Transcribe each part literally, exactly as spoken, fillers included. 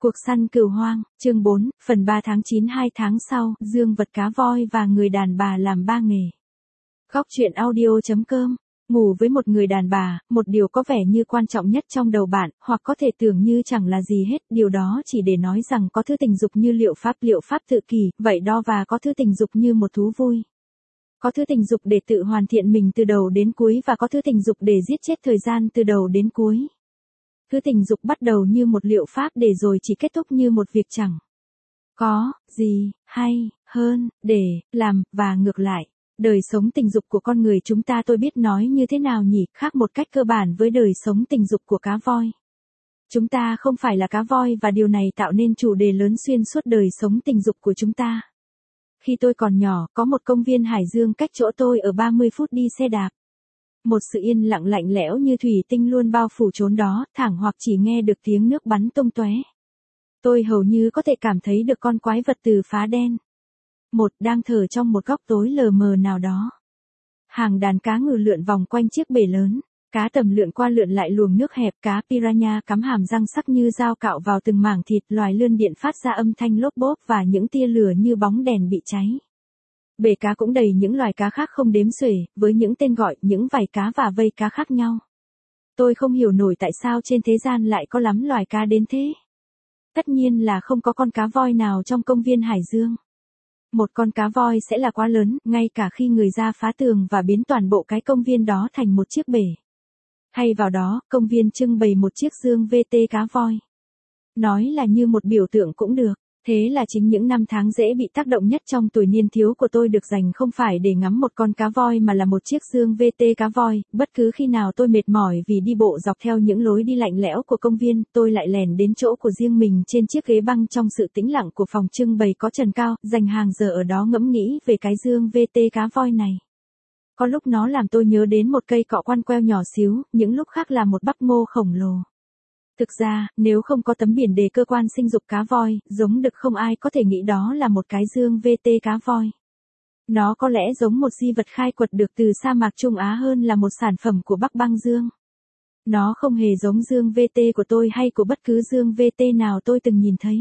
Cuộc săn cừu hoang, chương bốn, phần ba tháng chín hai tháng sau, dương vật cá voi và người đàn bà làm ba nghề. Góc truyện audio chấm com. Ngủ với một người đàn bà, một điều có vẻ như quan trọng nhất trong đầu bạn, hoặc có thể tưởng như chẳng là gì hết, điều đó chỉ để nói rằng có thứ tình dục như liệu pháp liệu pháp tự kỷ, vậy đo và có thứ tình dục như một thú vui. Có thứ tình dục để tự hoàn thiện mình từ đầu đến cuối và có thứ tình dục để giết chết thời gian từ đầu đến cuối. Thứ tình dục bắt đầu như một liệu pháp để rồi chỉ kết thúc như một việc chẳng có gì hay hơn để làm, và ngược lại. Đời sống tình dục của con người chúng ta tôi biết nói như thế nào nhỉ, khác một cách cơ bản với đời sống tình dục của cá voi. Chúng ta không phải là cá voi và điều này tạo nên chủ đề lớn xuyên suốt đời sống tình dục của chúng ta. Khi tôi còn nhỏ, có một công viên hải dương cách chỗ tôi ở ba mươi phút đi xe đạp. Một sự yên lặng lạnh lẽo như thủy tinh luôn bao phủ chốn đó, thẳng hoặc chỉ nghe được tiếng nước bắn tung tóe. Tôi hầu như có thể cảm thấy được con quái vật từ phá đen. Một đang thở trong một góc tối lờ mờ nào đó. Hàng đàn cá ngừ lượn vòng quanh chiếc bể lớn. Cá tầm lượn qua lượn lại luồng nước hẹp, cá piranha cắm hàm răng sắc như dao cạo vào từng mảng thịt, loài lươn điện phát ra âm thanh lốp bốp và những tia lửa như bóng đèn bị cháy. Bể cá cũng đầy những loài cá khác không đếm xuể, với những tên gọi, những vảy cá và vây cá khác nhau. Tôi không hiểu nổi tại sao trên thế gian lại có lắm loài cá đến thế. Tất nhiên là không có con cá voi nào trong công viên hải dương. Một con cá voi sẽ là quá lớn, ngay cả khi người ra phá tường và biến toàn bộ cái công viên đó thành một chiếc bể. Hay vào đó, công viên trưng bày một chiếc dương vê tê cá voi. Nói là như một biểu tượng cũng được. Thế là chính những năm tháng dễ bị tác động nhất trong tuổi niên thiếu của tôi được dành không phải để ngắm một con cá voi mà là một chiếc dương vê tê cá voi. Bất cứ khi nào tôi mệt mỏi vì đi bộ dọc theo những lối đi lạnh lẽo của công viên, tôi lại lèn đến chỗ của riêng mình trên chiếc ghế băng trong sự tĩnh lặng của phòng trưng bày có trần cao, dành hàng giờ ở đó ngẫm nghĩ về cái dương vê tê cá voi này. Có lúc nó làm tôi nhớ đến một cây cọ quăn queo nhỏ xíu, những lúc khác là một bắp ngô khổng lồ. Thực ra, nếu không có tấm biển đề cơ quan sinh dục cá voi, giống đực không ai có thể nghĩ đó là một cái dương vê tê cá voi. Nó có lẽ giống một di vật khai quật được từ sa mạc Trung Á hơn là một sản phẩm của Bắc Băng Dương. Nó không hề giống dương vê tê của tôi hay của bất cứ dương vê tê nào tôi từng nhìn thấy.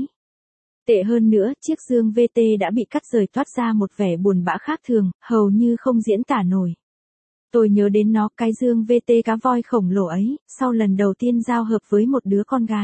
Tệ hơn nữa, chiếc dương vê tê đã bị cắt rời toát ra một vẻ buồn bã khác thường, hầu như không diễn tả nổi. Tôi nhớ đến nó, cái dương vê tê cá voi khổng lồ ấy, sau lần đầu tiên giao hợp với một đứa con gái.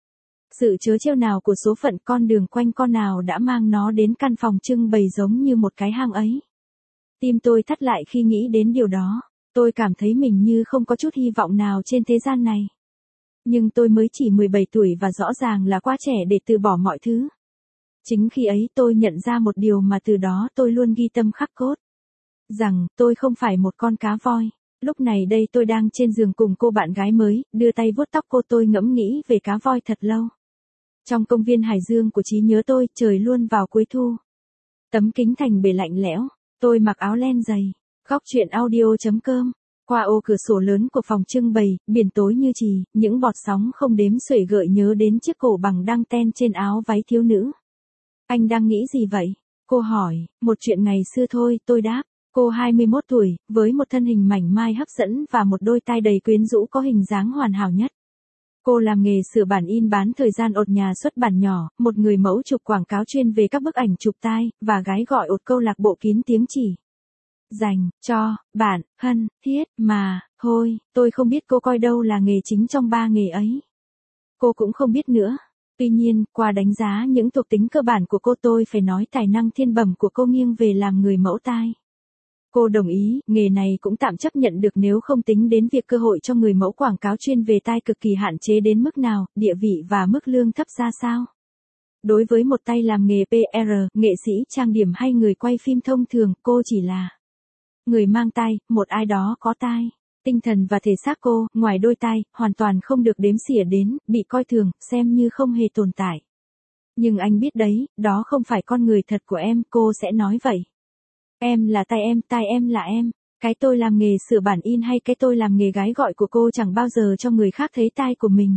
Sự trớ trêu nào của số phận, con đường quanh con nào đã mang nó đến căn phòng trưng bày giống như một cái hang ấy. Tim tôi thắt lại khi nghĩ đến điều đó. Tôi cảm thấy mình như không có chút hy vọng nào trên thế gian này. Nhưng tôi mới chỉ mười bảy tuổi và rõ ràng là quá trẻ để từ bỏ mọi thứ. Chính khi ấy tôi nhận ra một điều mà từ đó tôi luôn ghi tâm khắc cốt. Rằng, tôi không phải một con cá voi. Lúc này đây tôi đang trên giường cùng cô bạn gái mới, đưa tay vuốt tóc cô, tôi ngẫm nghĩ về cá voi thật lâu. Trong công viên hải dương của trí nhớ tôi, trời luôn vào cuối thu. Tấm kính thành bể lạnh lẽo, tôi mặc áo len dày. Góc truyện audio chấm com. Qua ô cửa sổ lớn của phòng trưng bày, biển tối như chì, những bọt sóng không đếm xuể gợi nhớ đến chiếc cổ bằng đăng ten trên áo váy thiếu nữ. Anh đang nghĩ gì vậy? Cô hỏi. Một chuyện ngày xưa thôi, tôi đáp. Cô hai mươi mốt tuổi, với một thân hình mảnh mai hấp dẫn và một đôi tai đầy quyến rũ có hình dáng hoàn hảo nhất. Cô làm nghề sửa bản in bán thời gian ột nhà xuất bản nhỏ, một người mẫu chụp quảng cáo chuyên về các bức ảnh chụp tai, và gái gọi ột câu lạc bộ kín tiếng chỉ. Dành cho bạn thân thiết mà, thôi, tôi không biết cô coi đâu là nghề chính trong ba nghề ấy. Cô cũng không biết nữa. Tuy nhiên, qua đánh giá những thuộc tính cơ bản của cô, tôi phải nói tài năng thiên bẩm của cô nghiêng về làm người mẫu tai. Cô đồng ý, nghề này cũng tạm chấp nhận được nếu không tính đến việc cơ hội cho người mẫu quảng cáo chuyên về tai cực kỳ hạn chế đến mức nào, địa vị và mức lương thấp ra sao. Đối với một tay làm nghề pê rờ, nghệ sĩ trang điểm hay người quay phim thông thường, cô chỉ là người mang tai, một ai đó có tai. Tinh thần và thể xác cô, ngoài đôi tai, hoàn toàn không được đếm xỉa đến, bị coi thường, xem như không hề tồn tại. Nhưng anh biết đấy, đó không phải con người thật của em, cô sẽ nói vậy. Em là tai em, tai em là em. Cái tôi làm nghề sửa bản in hay cái tôi làm nghề gái gọi của cô chẳng bao giờ cho người khác thấy tai của mình.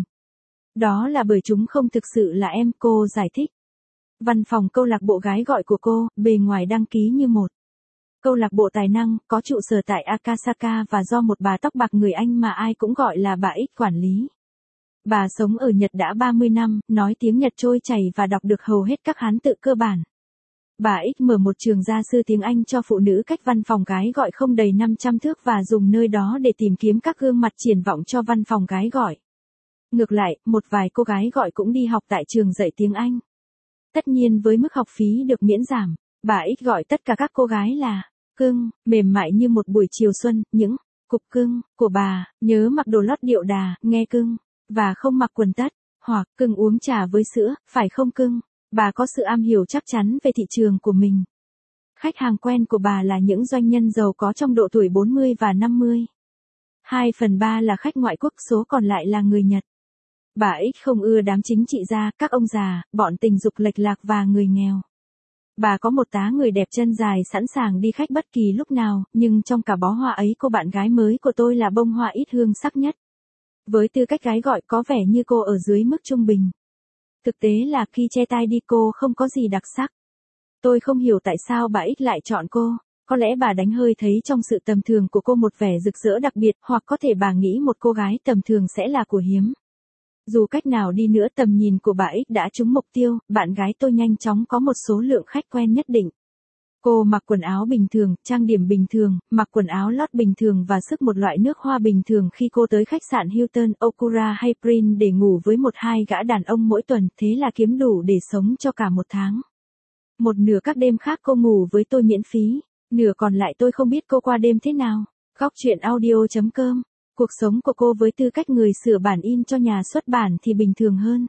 Đó là bởi chúng không thực sự là em, cô giải thích. Văn phòng câu lạc bộ gái gọi của cô, bề ngoài đăng ký như một câu lạc bộ tài năng, có trụ sở tại Akasaka và do một bà tóc bạc người Anh mà ai cũng gọi là bà X quản lý. Bà sống ở Nhật đã ba mươi năm, nói tiếng Nhật trôi chảy và đọc được hầu hết các Hán tự cơ bản. Bà X mở một trường gia sư tiếng Anh cho phụ nữ cách văn phòng gái gọi không đầy năm trăm thước và dùng nơi đó để tìm kiếm các gương mặt triển vọng cho văn phòng gái gọi. Ngược lại, một vài cô gái gọi cũng đi học tại trường dạy tiếng Anh. Tất nhiên với mức học phí được miễn giảm, bà X gọi tất cả các cô gái là cưng, mềm mại như một buổi chiều xuân, những cục cưng của bà, nhớ mặc đồ lót điệu đà, nghe cưng, và không mặc quần tất, hoặc cưng uống trà với sữa, phải không cưng? Bà có sự am hiểu chắc chắn về thị trường của mình. Khách hàng quen của bà là những doanh nhân giàu có trong độ tuổi bốn mươi và năm mươi. hai phần ba là khách ngoại quốc, số còn lại là người Nhật. Bà X không ưa đám chính trị gia, các ông già, bọn tình dục lệch lạc và người nghèo. Bà có một tá người đẹp chân dài sẵn sàng đi khách bất kỳ lúc nào, nhưng trong cả bó hoa ấy cô bạn gái mới của tôi là bông hoa ít hương sắc nhất. Với tư cách gái gọi có vẻ như cô ở dưới mức trung bình. Thực tế là khi che tai đi cô không có gì đặc sắc. Tôi không hiểu tại sao bà X lại chọn cô, có lẽ bà đánh hơi thấy trong sự tầm thường của cô một vẻ rực rỡ đặc biệt, hoặc có thể bà nghĩ một cô gái tầm thường sẽ là của hiếm. Dù cách nào đi nữa tầm nhìn của bà X đã trúng mục tiêu, bạn gái tôi nhanh chóng có một số lượng khách quen nhất định. Cô mặc quần áo bình thường, trang điểm bình thường, mặc quần áo lót bình thường và sức một loại nước hoa bình thường khi cô tới khách sạn Hilton, Okura hay Prin để ngủ với một hai gã đàn ông mỗi tuần, thế là kiếm đủ để sống cho cả một tháng. Một nửa các đêm khác cô ngủ với tôi miễn phí, nửa còn lại tôi không biết cô qua đêm thế nào. Góc chuyện audio chấm com. Cuộc sống của cô với tư cách người sửa bản in cho nhà xuất bản thì bình thường hơn.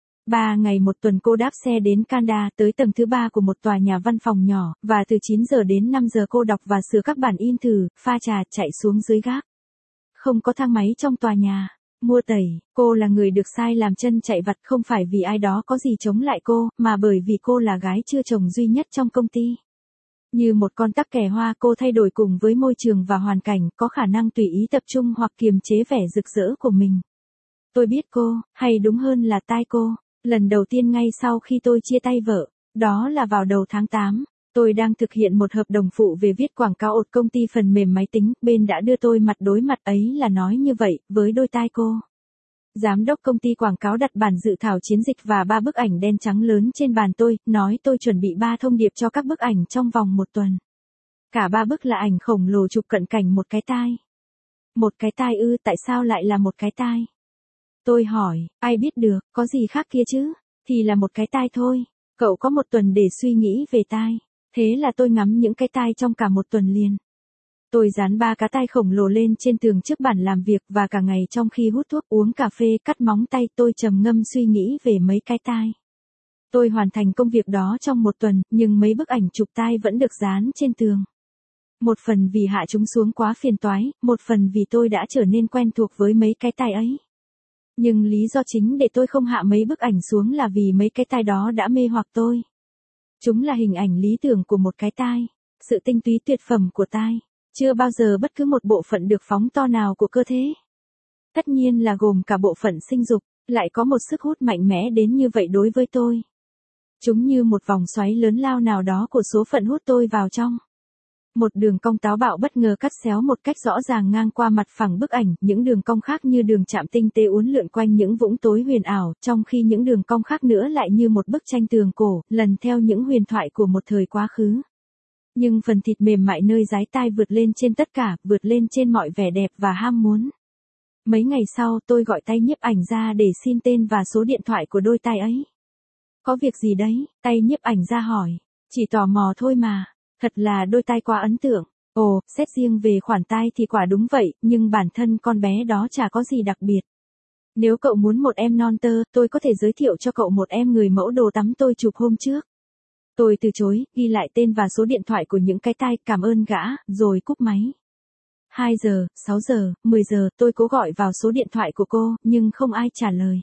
Ba ngày một tuần cô đáp xe đến Kanda, tới tầng thứ ba của một tòa nhà văn phòng nhỏ, và từ chín giờ đến năm giờ cô đọc và sửa các bản in thử, pha trà, chạy xuống dưới gác. Không có thang máy trong tòa nhà. Mua tẩy, cô là người được sai làm chân chạy vặt, không phải vì ai đó có gì chống lại cô, mà bởi vì cô là gái chưa chồng duy nhất trong công ty. Như một con tắc kè hoa, cô thay đổi cùng với môi trường và hoàn cảnh, có khả năng tùy ý tập trung hoặc kiềm chế vẻ rực rỡ của mình. Tôi biết cô, hay đúng hơn là tai cô, lần đầu tiên ngay sau khi tôi chia tay vợ, đó là vào đầu tháng tám. Tôi đang thực hiện một hợp đồng phụ về viết quảng cáo ột công ty phần mềm máy tính, bên đã đưa tôi mặt đối mặt ấy là nói như vậy, với đôi tai cô. Giám đốc công ty quảng cáo đặt bản dự thảo chiến dịch và ba bức ảnh đen trắng lớn trên bàn tôi, nói tôi chuẩn bị ba thông điệp cho các bức ảnh trong vòng một tuần. Cả ba bức là ảnh khổng lồ chụp cận cảnh một cái tai. Một cái tai ư, tại sao lại là một cái tai? Tôi hỏi, ai biết được, có gì khác kia chứ? Thì là một cái tai thôi. Cậu có một tuần để suy nghĩ về tai. Thế là tôi ngắm những cái tai trong cả một tuần liền. Tôi dán ba cái tai khổng lồ lên trên tường trước bàn làm việc, và cả ngày trong khi hút thuốc, uống cà phê, cắt móng tay, tôi trầm ngâm suy nghĩ về mấy cái tai. Tôi hoàn thành công việc đó trong một tuần, nhưng mấy bức ảnh chụp tai vẫn được dán trên tường. Một phần vì hạ chúng xuống quá phiền toái, một phần vì tôi đã trở nên quen thuộc với mấy cái tai ấy. Nhưng lý do chính để tôi không hạ mấy bức ảnh xuống là vì mấy cái tai đó đã mê hoặc tôi. Chúng là hình ảnh lý tưởng của một cái tai, sự tinh túy tuyệt phẩm của tai. Chưa bao giờ bất cứ một bộ phận được phóng to nào của cơ thể. Tất nhiên là gồm cả bộ phận sinh dục, lại có một sức hút mạnh mẽ đến như vậy đối với tôi. Chúng như một vòng xoáy lớn lao nào đó của số phận hút tôi vào trong. Một đường cong táo bạo bất ngờ cắt xéo một cách rõ ràng ngang qua mặt phẳng bức ảnh, những đường cong khác như đường chạm tinh tế uốn lượn quanh những vũng tối huyền ảo, trong khi những đường cong khác nữa lại như một bức tranh tường cổ, lần theo những huyền thoại của một thời quá khứ. Nhưng phần thịt mềm mại nơi dái tai vượt lên trên tất cả, vượt lên trên mọi vẻ đẹp và ham muốn. Mấy ngày sau tôi gọi tay nhiếp ảnh ra để xin tên và số điện thoại của đôi tai ấy. Có việc gì đấy? Tay nhiếp ảnh ra hỏi. Chỉ tò mò thôi mà. Thật là đôi tai quá ấn tượng. Ồ, xét riêng về khoản tai thì quả đúng vậy, nhưng bản thân con bé đó chả có gì đặc biệt. Nếu cậu muốn một em non tơ, tôi có thể giới thiệu cho cậu một em người mẫu đồ tắm tôi chụp hôm trước. Tôi từ chối, ghi lại tên và số điện thoại của những cái tai, cảm ơn gã, rồi cúp máy. hai giờ, sáu giờ, mười giờ, tôi cố gọi vào số điện thoại của cô, nhưng không ai trả lời.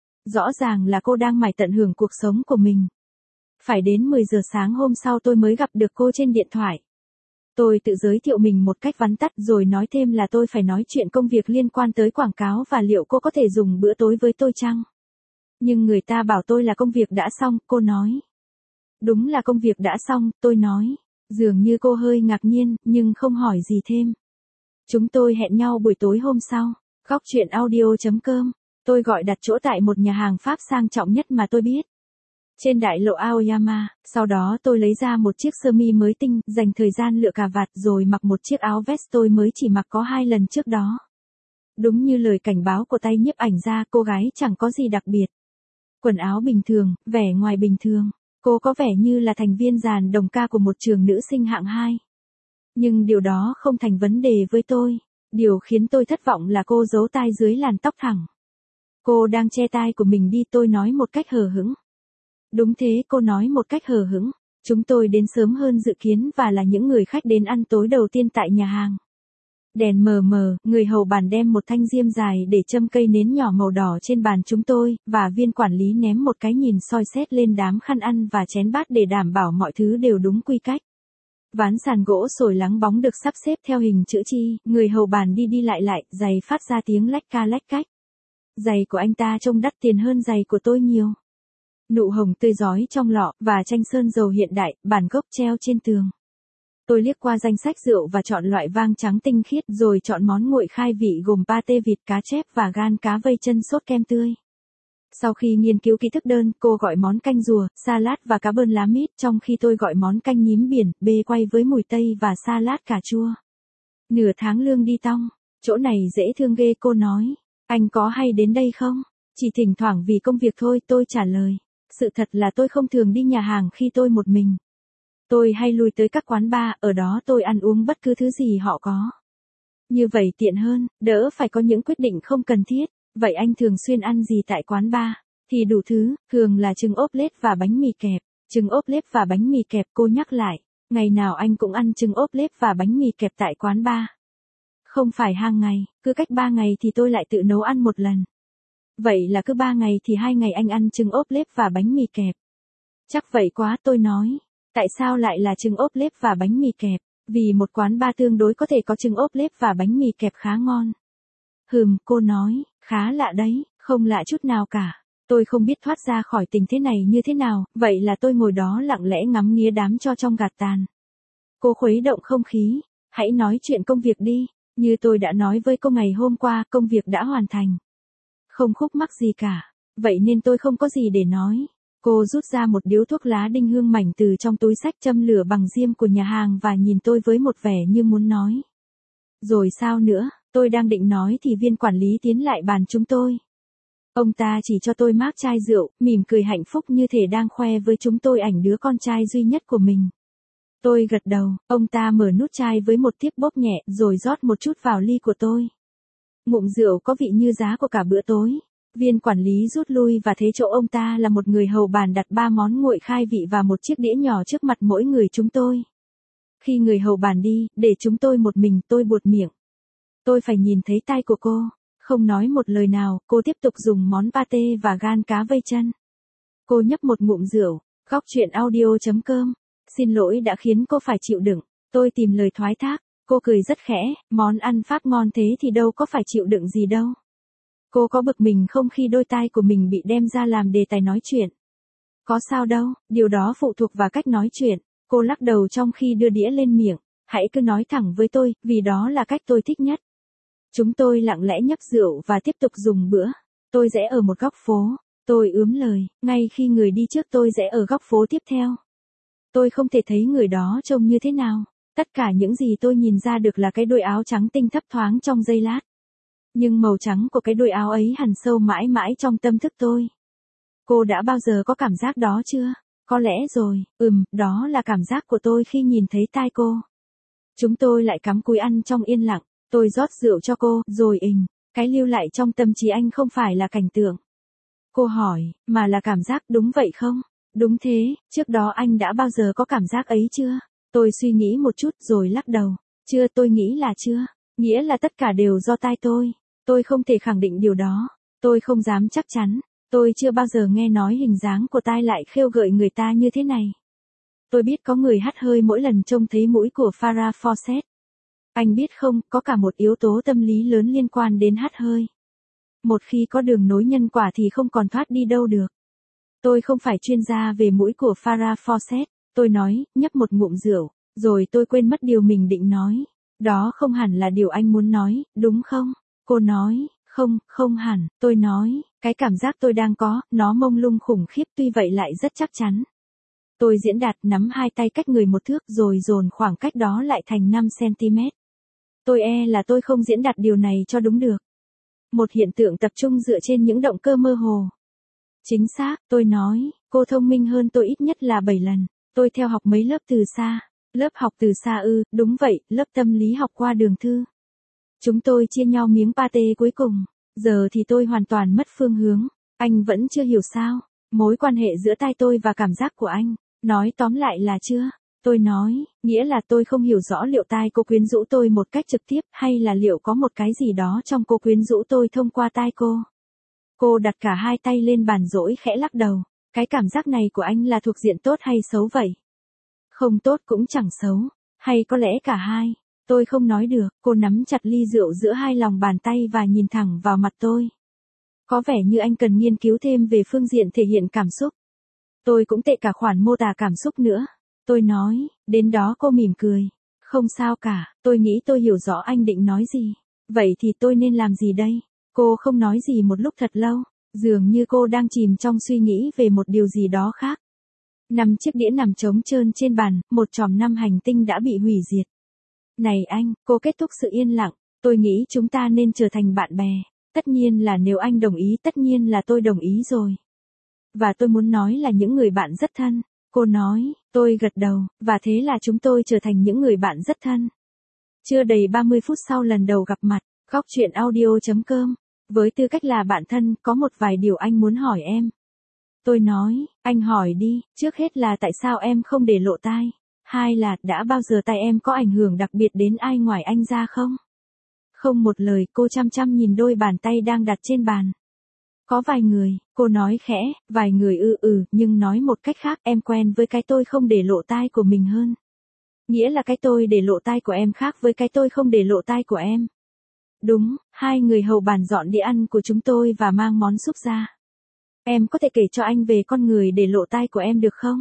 Rõ ràng là cô đang mải tận hưởng cuộc sống của mình. Phải đến mười giờ sáng hôm sau tôi mới gặp được cô trên điện thoại. Tôi tự giới thiệu mình một cách vắn tắt rồi nói thêm là tôi phải nói chuyện công việc liên quan tới quảng cáo và liệu cô có thể dùng bữa tối với tôi chăng? Nhưng người ta bảo tôi là công việc đã xong, cô nói. Đúng là công việc đã xong, tôi nói. Dường như cô hơi ngạc nhiên, nhưng không hỏi gì thêm. Chúng tôi hẹn nhau buổi tối hôm sau. Góc chuyện audio chấm com Tôi gọi đặt chỗ tại một nhà hàng Pháp sang trọng nhất mà tôi biết. Trên đại lộ Aoyama, sau đó tôi lấy ra một chiếc sơ mi mới tinh, dành thời gian lựa cà vạt rồi mặc một chiếc áo vest tôi mới chỉ mặc có hai lần trước đó. Đúng như lời cảnh báo của tay nhiếp ảnh ra, cô gái chẳng có gì đặc biệt. Quần áo bình thường, vẻ ngoài bình thường. Cô có vẻ như là thành viên dàn đồng ca của một trường nữ sinh hạng hai. Nhưng điều đó không thành vấn đề với tôi. Điều khiến tôi thất vọng là cô giấu tai dưới làn tóc thẳng. Cô đang che tai của mình đi, tôi nói một cách hờ hững. Đúng thế, cô nói một cách hờ hững. Chúng tôi đến sớm hơn dự kiến và là những người khách đến ăn tối đầu tiên tại nhà hàng. Đèn mờ mờ, người hầu bàn đem một thanh diêm dài để châm cây nến nhỏ màu đỏ trên bàn chúng tôi, và viên quản lý ném một cái nhìn soi xét lên đám khăn ăn và chén bát để đảm bảo mọi thứ đều đúng quy cách. Ván sàn gỗ sồi lắng bóng được sắp xếp theo hình chữ chi, người hầu bàn đi đi lại lại, giày phát ra tiếng lách ca lách cách. Giày của anh ta trông đắt tiền hơn giày của tôi nhiều. Nụ hồng tươi rói trong lọ, và tranh sơn dầu hiện đại, bản gốc treo trên tường. Tôi liếc qua danh sách rượu và chọn loại vang trắng tinh khiết, rồi chọn món nguội khai vị gồm pate vịt, cá chép và gan cá vây chân sốt kem tươi. Sau khi nghiên cứu kỹ thức đơn, cô gọi món canh rùa, salad và cá bơn lá mít, trong khi tôi gọi món canh nhím biển, bê quay với mùi tây và salad cà chua. Nửa tháng lương đi tong, chỗ này dễ thương ghê, cô nói. Anh có hay đến đây không? Chỉ thỉnh thoảng vì công việc thôi, tôi trả lời. Sự thật là tôi không thường đi nhà hàng khi tôi một mình. Tôi hay lui tới các quán bar, ở đó tôi ăn uống bất cứ thứ gì họ có. Như vậy tiện hơn, đỡ phải có những quyết định không cần thiết. Vậy anh thường xuyên ăn gì tại quán bar? Thì đủ thứ, thường là trứng ốp lết và bánh mì kẹp. Trứng ốp lết và bánh mì kẹp, cô nhắc lại. Ngày nào anh cũng ăn trứng ốp lết và bánh mì kẹp tại quán bar. Không phải hàng ngày, cứ cách ba ngày thì tôi lại tự nấu ăn một lần. Vậy là cứ ba ngày thì hai ngày anh ăn trứng ốp lết và bánh mì kẹp. Chắc vậy quá, tôi nói. Tại sao lại là trứng ốp lết và bánh mì kẹp? Vì một quán bar tương đối có thể có trứng ốp lết và bánh mì kẹp khá ngon. Hừm, cô nói, khá lạ đấy, không lạ chút nào cả. Tôi không biết thoát ra khỏi tình thế này như thế nào, vậy là tôi ngồi đó lặng lẽ ngắm nghía đám tro trong gạt tàn. Cô khuấy động không khí, hãy nói chuyện công việc đi, như tôi đã nói với cô ngày hôm qua, công việc đã hoàn thành. Không khúc mắc gì cả, vậy nên tôi không có gì để nói. Cô rút ra một điếu thuốc lá đinh hương mảnh từ trong túi xách, châm lửa bằng diêm của nhà hàng và nhìn tôi với một vẻ như muốn nói. Rồi sao nữa, tôi đang định nói thì viên quản lý tiến lại bàn chúng tôi. Ông ta chỉ cho tôi mác chai rượu, mỉm cười hạnh phúc như thể đang khoe với chúng tôi ảnh đứa con trai duy nhất của mình. Tôi gật đầu, ông ta mở nút chai với một tiếp bóp nhẹ rồi rót một chút vào ly của tôi. Ngụm rượu có vị như giá của cả bữa tối. Viên quản lý rút lui và thế chỗ ông ta là một người hầu bàn đặt ba món nguội khai vị và một chiếc đĩa nhỏ trước mặt mỗi người chúng tôi. Khi người hầu bàn đi, để chúng tôi một mình, tôi buột miệng. Tôi phải nhìn thấy tai của cô. Không nói một lời nào, cô tiếp tục dùng món pate và gan cá vây chân. Cô nhấp một ngụm rượu. Góc truyện audio chấm com. Xin lỗi đã khiến cô phải chịu đựng. Tôi tìm lời thoái thác. Cô cười rất khẽ, món ăn Pháp ngon thế thì đâu có phải chịu đựng gì đâu. Cô có bực mình không khi đôi tai của mình bị đem ra làm đề tài nói chuyện? Có sao đâu, điều đó phụ thuộc vào cách nói chuyện. Cô lắc đầu trong khi đưa đĩa lên miệng. Hãy cứ nói thẳng với tôi, vì đó là cách tôi thích nhất. Chúng tôi lặng lẽ nhấp rượu và tiếp tục dùng bữa. Tôi rẽ ở một góc phố. Tôi ướm lời, ngay khi người đi trước tôi rẽ ở góc phố tiếp theo. Tôi không thể thấy người đó trông như thế nào. Tất cả những gì tôi nhìn ra được là cái đôi áo trắng tinh thấp thoáng trong giây lát. Nhưng màu trắng của cái đôi áo ấy hằn sâu mãi mãi trong tâm thức tôi. Cô đã bao giờ có cảm giác đó chưa? Có lẽ rồi, ừm, đó là cảm giác của tôi khi nhìn thấy tai cô. Chúng tôi lại cắm cúi ăn trong yên lặng. Tôi rót rượu cho cô, rồi ình, cái lưu lại trong tâm trí anh không phải là cảnh tượng. Cô hỏi, mà là cảm giác, đúng vậy không? Đúng thế, trước đó anh đã bao giờ có cảm giác ấy chưa? Tôi suy nghĩ một chút rồi lắc đầu. Chưa, tôi nghĩ là chưa. Nghĩa là tất cả đều do tai tôi. Tôi không thể khẳng định điều đó. Tôi không dám chắc chắn. Tôi chưa bao giờ nghe nói hình dáng của tai lại khêu gợi người ta như thế này. Tôi biết có người hắt hơi mỗi lần trông thấy mũi của Farrah Fawcett. Anh biết không, có cả một yếu tố tâm lý lớn liên quan đến hắt hơi. Một khi có đường nối nhân quả thì không còn thoát đi đâu được. Tôi không phải chuyên gia về mũi của Farrah Fawcett. Tôi nói, nhấp một ngụm rượu, rồi tôi quên mất điều mình định nói. Đó không hẳn là điều anh muốn nói, đúng không? Cô nói, Không, không hẳn, tôi nói, cái cảm giác tôi đang có, nó mông lung khủng khiếp tuy vậy lại rất chắc chắn. Tôi diễn đạt nắm hai tay cách người một thước rồi dồn khoảng cách đó lại thành năm xăng-ti-mét. Tôi e là tôi không diễn đạt điều này cho đúng được. Một hiện tượng tập trung dựa trên những động cơ mơ hồ. Chính xác, tôi nói, cô thông minh hơn tôi ít nhất là bảy lần. Tôi theo học mấy lớp từ xa. Lớp học từ xa ư, đúng vậy, lớp tâm lý học qua đường thư. Chúng tôi chia nhau miếng pate cuối cùng. Giờ thì tôi hoàn toàn mất phương hướng. Anh vẫn chưa hiểu sao? Mối quan hệ giữa tai tôi và cảm giác của anh. Nói tóm lại là chưa? Tôi nói, nghĩa là tôi không hiểu rõ liệu tai cô quyến rũ tôi một cách trực tiếp hay là liệu có một cái gì đó trong cô quyến rũ tôi thông qua tai cô. Cô đặt cả hai tay lên bàn dỗi khẽ lắc đầu. Cái cảm giác này của anh là thuộc diện tốt hay xấu vậy? Không tốt cũng chẳng xấu. Hay có lẽ cả hai. Tôi không nói được. Cô nắm chặt ly rượu giữa hai lòng bàn tay và nhìn thẳng vào mặt tôi. Có vẻ như anh cần nghiên cứu thêm về phương diện thể hiện cảm xúc. Tôi cũng tệ cả khoản mô tả cảm xúc nữa. Tôi nói, đến đó cô mỉm cười. Không sao cả, tôi nghĩ tôi hiểu rõ anh định nói gì. Vậy thì tôi nên làm gì đây? Cô không nói gì một lúc thật lâu. Dường như cô đang chìm trong suy nghĩ về một điều gì đó khác. Năm chiếc đĩa nằm trống trơn trên bàn, một chòm năm hành tinh đã bị hủy diệt. Này anh, cô kết thúc sự yên lặng. Tôi nghĩ chúng ta nên trở thành bạn bè. Tất nhiên là nếu anh đồng ý, tất nhiên là tôi đồng ý rồi. Và tôi muốn nói là những người bạn rất thân. Cô nói, tôi gật đầu, và thế là chúng tôi trở thành những người bạn rất thân. Chưa đầy ba mươi phút sau lần đầu gặp mặt, góc chuyện audio chấm com. Với tư cách là bạn thân, có một vài điều anh muốn hỏi em. Tôi nói, anh hỏi đi, trước hết là tại sao em không để lộ tai? Hai là, đã bao giờ tai em có ảnh hưởng đặc biệt đến ai ngoài anh ra không? Không một lời, cô chăm chăm nhìn đôi bàn tay đang đặt trên bàn. Có vài người, cô nói khẽ, vài người ư ừ, nhưng nói một cách khác em quen với cái tôi không để lộ tai của mình hơn. Nghĩa là cái tôi để lộ tai của em khác với cái tôi không để lộ tai của em. Đúng, hai người hầu bàn dọn đĩa ăn của chúng tôi và mang món súp ra. Em có thể kể cho anh về con người để lộ tai của em được không?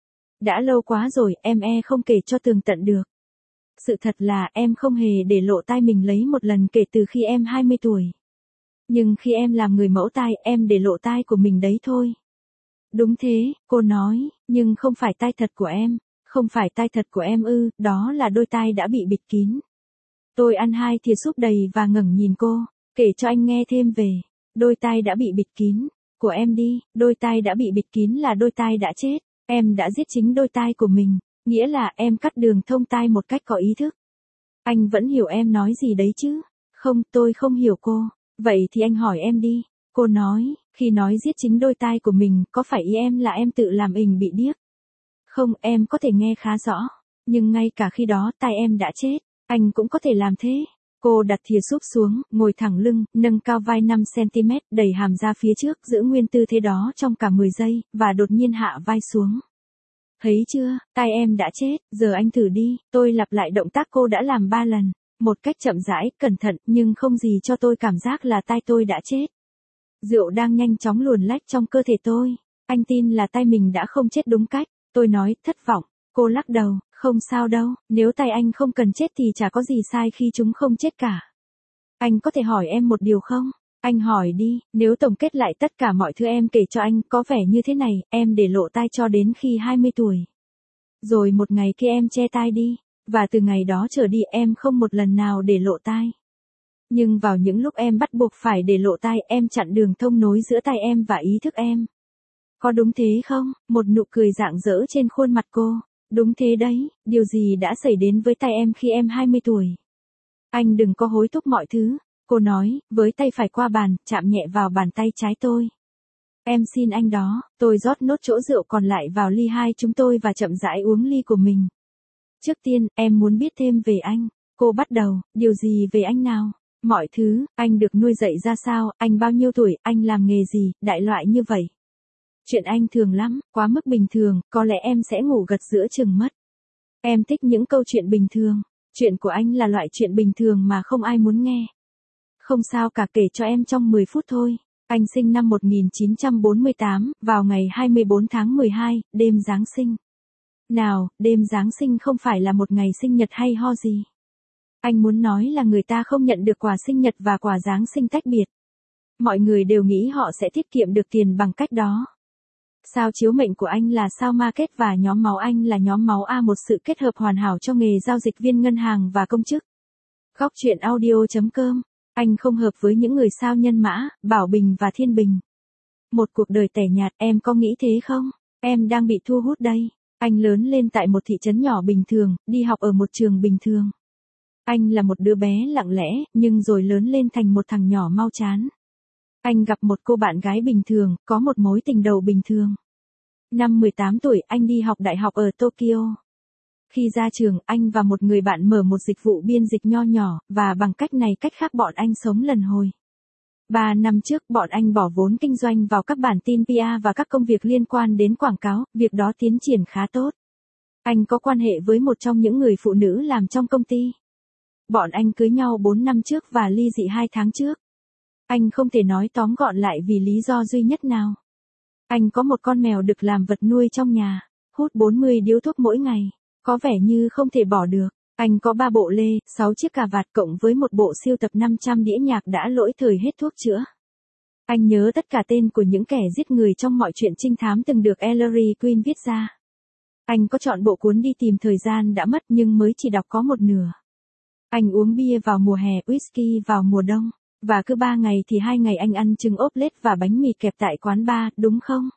Đã lâu quá rồi, em e không kể cho tường tận được. Sự thật là em không hề để lộ tai mình lấy một lần kể từ khi em hai mươi tuổi. Nhưng khi em làm người mẫu tai, em để lộ tai của mình đấy thôi. Đúng thế, cô nói, nhưng không phải tai thật của em. Không phải tai thật của em ư, đó là đôi tai đã bị bịt kín. Tôi ăn hai thìa súp đầy và ngẩng nhìn cô, kể cho anh nghe thêm về. Đôi tai đã bị bịt kín, của em đi, đôi tai đã bị bịt kín là đôi tai đã chết. Em đã giết chính đôi tai của mình, nghĩa là em cắt đường thông tai một cách có ý thức. Anh vẫn hiểu em nói gì đấy chứ? Không, tôi không hiểu cô. Vậy thì anh hỏi em đi. Cô nói, khi nói giết chính đôi tai của mình, có phải ý em là em tự làm mình bị điếc? Không, em có thể nghe khá rõ. Nhưng ngay cả khi đó tai em đã chết, anh cũng có thể làm thế. Cô đặt thìa súp xuống, ngồi thẳng lưng, nâng cao vai năm xăng-ti-mét, đẩy hàm ra phía trước, giữ nguyên tư thế đó trong cả mười giây, và đột nhiên hạ vai xuống. Thấy chưa, tai em đã chết, giờ anh thử đi. Tôi lặp lại động tác cô đã làm ba lần. Một cách chậm rãi, cẩn thận, nhưng không gì cho tôi cảm giác là tai tôi đã chết. Rượu đang nhanh chóng luồn lách trong cơ thể tôi. Anh tin là tai mình đã không chết đúng cách. Tôi nói, thất vọng. Cô lắc đầu, không sao đâu, nếu tai anh không cần chết thì chả có gì sai khi chúng không chết cả. Anh có thể hỏi em một điều không? Anh hỏi đi, nếu tổng kết lại tất cả mọi thứ em kể cho anh, có vẻ như thế này, em để lộ tai cho đến khi hai mươi tuổi. Rồi một ngày kia em che tai đi. Và từ ngày đó trở đi em không một lần nào để lộ tai. Nhưng vào những lúc em bắt buộc phải để lộ tai, em chặn đường thông nối giữa tai em và ý thức em. Có đúng thế không? Một nụ cười rạng rỡ trên khuôn mặt cô. Đúng thế đấy, điều gì đã xảy đến với tai em khi em hai mươi tuổi? Anh đừng có hối thúc mọi thứ. Cô nói, với tay phải qua bàn, chạm nhẹ vào bàn tay trái tôi. Em xin anh đó, tôi rót nốt chỗ rượu còn lại vào ly hai chúng tôi và chậm rãi uống ly của mình. Trước tiên, em muốn biết thêm về anh. Cô bắt đầu, điều gì về anh nào? Mọi thứ, anh được nuôi dạy ra sao, anh bao nhiêu tuổi, anh làm nghề gì, đại loại như vậy. Chuyện anh thường lắm, quá mức bình thường, có lẽ em sẽ ngủ gật giữa chừng mất. Em thích những câu chuyện bình thường. Chuyện của anh là loại chuyện bình thường mà không ai muốn nghe. Không sao cả, kể cho em trong mười phút thôi. Anh sinh năm một nghìn chín trăm bốn mươi tám, vào ngày hai mươi bốn tháng mười hai, đêm Giáng sinh. Nào, đêm Giáng sinh không phải là một ngày sinh nhật hay ho gì. Anh muốn nói là người ta không nhận được quà sinh nhật và quà Giáng sinh tách biệt. Mọi người đều nghĩ họ sẽ tiết kiệm được tiền bằng cách đó. Sao chiếu mệnh của anh là sao market và nhóm máu anh là nhóm máu A, một sự kết hợp hoàn hảo cho nghề giao dịch viên ngân hàng và công chức. Góc truyện audio.com. Anh không hợp với những người sao Nhân Mã, Bảo Bình và Thiên Bình. Một cuộc đời tẻ nhạt, em có nghĩ thế không? Em đang bị thu hút đây. Anh lớn lên tại một thị trấn nhỏ bình thường, đi học ở một trường bình thường. Anh là một đứa bé lặng lẽ, nhưng rồi lớn lên thành một thằng nhỏ mau chán. Anh gặp một cô bạn gái bình thường, có một mối tình đầu bình thường. Năm mười tám tuổi, anh đi học đại học ở Tokyo. Khi ra trường, anh và một người bạn mở một dịch vụ biên dịch nho nhỏ, và bằng cách này cách khác bọn anh sống lần hồi. Ba năm trước, bọn anh bỏ vốn kinh doanh vào các bản tin pê e và các công việc liên quan đến quảng cáo, việc đó tiến triển khá tốt. Anh có quan hệ với một trong những người phụ nữ làm trong công ty. Bọn anh cưới nhau bốn năm trước và ly dị hai tháng trước. Anh không thể nói tóm gọn lại vì lý do duy nhất nào. Anh có một con mèo đực làm vật nuôi trong nhà, hút bốn mươi điếu thuốc mỗi ngày, có vẻ như không thể bỏ được. Anh có ba bộ lê, sáu chiếc cà vạt cộng với một bộ sưu tập năm trăm đĩa nhạc đã lỗi thời hết thuốc chữa. Anh nhớ tất cả tên của những kẻ giết người trong mọi chuyện trinh thám từng được Ellery Queen viết ra. Anh có chọn bộ cuốn Đi tìm thời gian đã mất nhưng mới chỉ đọc có một nửa. Anh uống bia vào mùa hè, whisky vào mùa đông. Và cứ ba ngày thì hai ngày anh ăn trứng ốp lết và bánh mì kẹp tại quán bar, đúng không?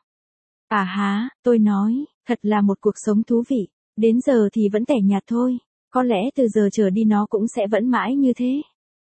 À há, tôi nói, thật là một cuộc sống thú vị. Đến giờ thì vẫn tẻ nhạt thôi. Có lẽ từ giờ trở đi nó cũng sẽ vẫn mãi như thế.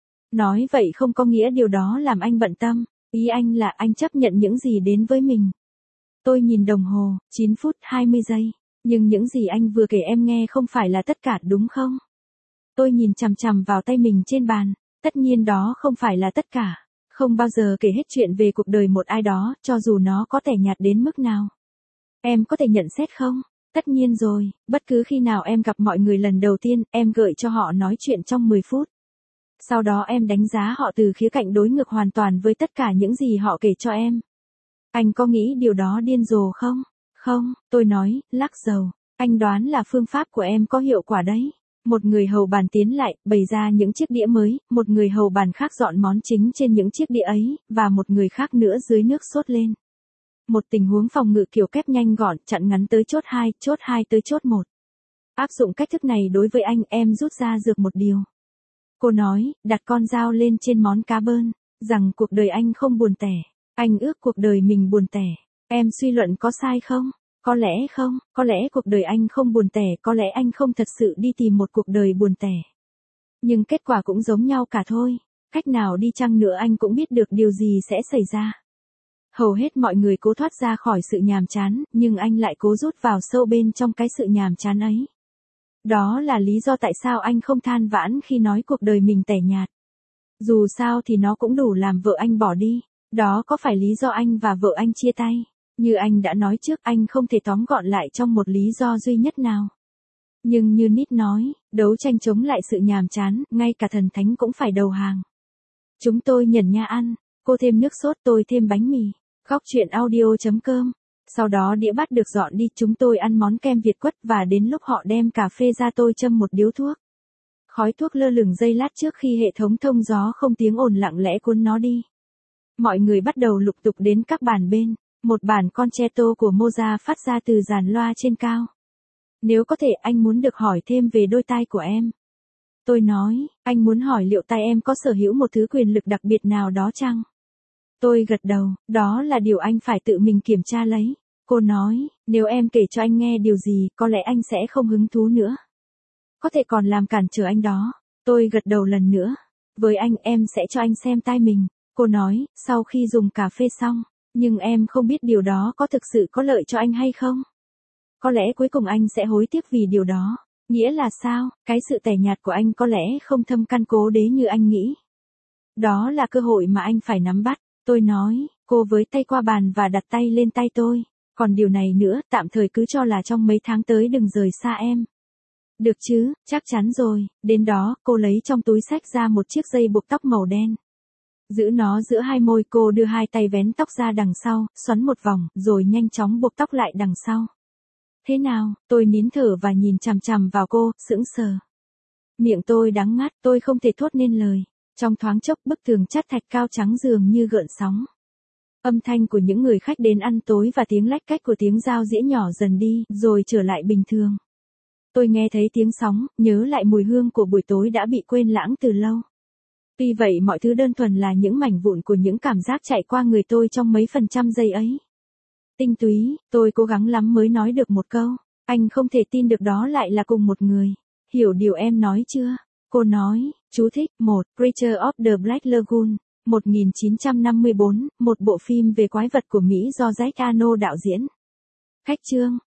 Nói vậy không có nghĩa điều đó làm anh bận tâm. Ý anh là anh chấp nhận những gì đến với mình. Tôi nhìn đồng hồ, chín phút hai mươi giây. Nhưng những gì anh vừa kể em nghe không phải là tất cả, đúng không? Tôi nhìn chằm chằm vào tay mình trên bàn. Tất nhiên đó không phải là tất cả. Không bao giờ kể hết chuyện về cuộc đời một ai đó, cho dù nó có tẻ nhạt đến mức nào. Em có thể nhận xét không? Tất nhiên rồi, bất cứ khi nào em gặp mọi người lần đầu tiên, em gợi cho họ nói chuyện trong mười phút. Sau đó em đánh giá họ từ khía cạnh đối ngược hoàn toàn với tất cả những gì họ kể cho em. Anh có nghĩ điều đó điên rồ không? Không, tôi nói, lắc đầu. Anh đoán là phương pháp của em có hiệu quả đấy. Một người hầu bàn tiến lại, bày ra những chiếc đĩa mới, một người hầu bàn khác dọn món chính trên những chiếc đĩa ấy, và một người khác nữa dưới nước sốt lên. Một tình huống phòng ngự kiểu kép nhanh gọn, chặn ngắn tới chốt hai, chốt hai tới chốt một. Áp dụng cách thức này đối với anh, em rút ra được một điều. Cô nói, đặt con dao lên trên món cá bơn, rằng cuộc đời anh không buồn tẻ. Anh ước cuộc đời mình buồn tẻ. Em suy luận có sai không? Có lẽ không, có lẽ cuộc đời anh không buồn tẻ, có lẽ anh không thật sự đi tìm một cuộc đời buồn tẻ. Nhưng kết quả cũng giống nhau cả thôi. Cách nào đi chăng nữa anh cũng biết được điều gì sẽ xảy ra. Hầu hết mọi người cố thoát ra khỏi sự nhàm chán, nhưng anh lại cố rút vào sâu bên trong cái sự nhàm chán ấy. Đó là lý do tại sao anh không than vãn khi nói cuộc đời mình tẻ nhạt. Dù sao thì nó cũng đủ làm vợ anh bỏ đi. Đó có phải lý do anh và vợ anh chia tay? Như anh đã nói trước, anh không thể tóm gọn lại trong một lý do duy nhất nào. Nhưng như Nietzsche nói, đấu tranh chống lại sự nhàm chán, ngay cả thần thánh cũng phải đầu hàng. Chúng tôi nhẩn nha ăn, cô thêm nước sốt, tôi thêm bánh mì. Góc truyện audio.com. Sau đó đĩa bát được dọn đi, chúng tôi ăn món kem Việt quất và đến lúc họ đem cà phê ra tôi châm một điếu thuốc. Khói thuốc lơ lửng giây lát trước khi hệ thống thông gió không tiếng ồn lặng lẽ cuốn nó đi. Mọi người bắt đầu lục tục đến các bàn bên. Một bản concerto của Mozart phát ra từ dàn loa trên cao. Nếu có thể, anh muốn được hỏi thêm về đôi tai của em. Tôi nói, anh muốn hỏi liệu tai em có sở hữu một thứ quyền lực đặc biệt nào đó chăng? Tôi gật đầu, đó là điều anh phải tự mình kiểm tra lấy. Cô nói, nếu em kể cho anh nghe điều gì, có lẽ anh sẽ không hứng thú nữa. Có thể còn làm cản trở anh đó. Tôi gật đầu lần nữa. Với anh, em sẽ cho anh xem tai mình. Cô nói, sau khi dùng cà phê xong. Nhưng em không biết điều đó có thực sự có lợi cho anh hay không? Có lẽ cuối cùng anh sẽ hối tiếc vì điều đó. Nghĩa là sao? Cái sự tẻ nhạt của anh có lẽ không thâm căn cố đế như anh nghĩ. Đó là cơ hội mà anh phải nắm bắt. Tôi nói, cô với tay qua bàn và đặt tay lên tay tôi. Còn điều này nữa, tạm thời cứ cho là trong mấy tháng tới đừng rời xa em. Được chứ, chắc chắn rồi. Đến đó, cô lấy trong túi xách ra một chiếc dây buộc tóc màu đen. Giữ nó giữa hai môi, cô đưa hai tay vén tóc ra đằng sau, xoắn một vòng, rồi nhanh chóng buộc tóc lại đằng sau. Thế nào? Tôi nín thở và nhìn chằm chằm vào cô, sững sờ. Miệng tôi đắng ngắt, tôi không thể thốt nên lời. Trong thoáng chốc bức tường chát thạch cao trắng dường như gợn sóng. Âm thanh của những người khách đến ăn tối và tiếng lách cách của tiếng dao dĩa nhỏ dần đi, rồi trở lại bình thường. Tôi nghe thấy tiếng sóng, nhớ lại mùi hương của buổi tối đã bị quên lãng từ lâu. Tuy vậy mọi thứ đơn thuần là những mảnh vụn của những cảm giác chạy qua người tôi trong mấy phần trăm giây ấy. Tinh túy, tôi cố gắng lắm mới nói được một câu. Anh không thể tin được đó lại là cùng một người. Hiểu điều em nói chưa? Cô nói, chú thích, một, Creature of the Black Lagoon, một nghìn chín trăm năm mươi bốn, một bộ phim về quái vật của Mỹ do Jack Arnold đạo diễn. Khách chương.